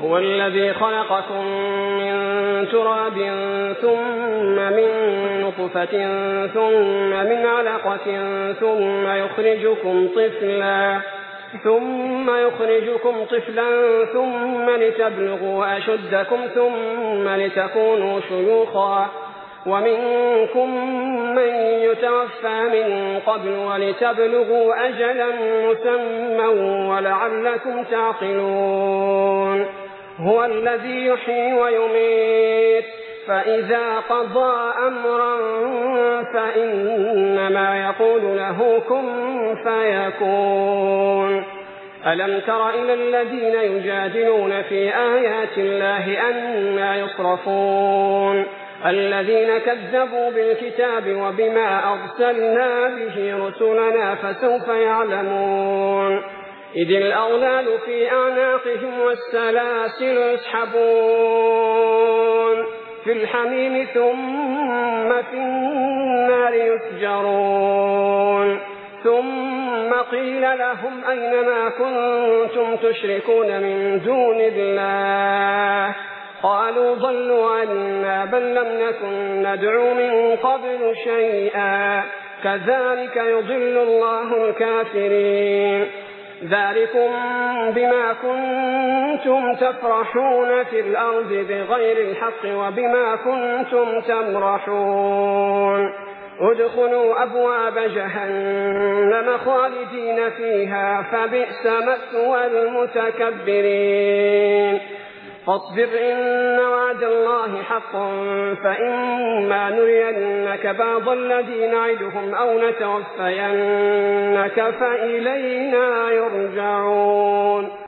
هو الذي خلقكم من تراب ثم من نطفة ثم من علقة ثم يخرجكم طفلا ثم لتبلغوا أشدكم ثم لتكونوا شيوخا ومنكم من يتوفى من قبل ولتبلغوا أجلا مسمى ولعلكم تعقلون هو الذي يحيي ويميت فإذا قضى أمرا فإنما يقول له كن فيكون ألم تر إلى الذين يجادلون في آيات الله أنى يصرفون الذين كذبوا بالكتاب وبما أرسلنا به رسلنا فسوف يعلمون إذ الأغلال في أعناقهم والسلاسل يسحبون في الحميم ثم في النار يسجرون ثم قيل لهم أين ما كنتم تشركون من دون الله قالوا ضلوا عنا بل لم نكن ندعو من قبل شيئا كذلك يضل الله الكافرين ذلكم بما كنتم تفرحون في الأرض بغير الحق وبما كنتم تمرحون ادخلوا أبواب جهنم خالدين فيها فبئس مثوى المتكبرين فاصبر إن وعد الله حق فإما نرينك بعض الذي نعدهم أو نتوفينك فإلينا يرجعون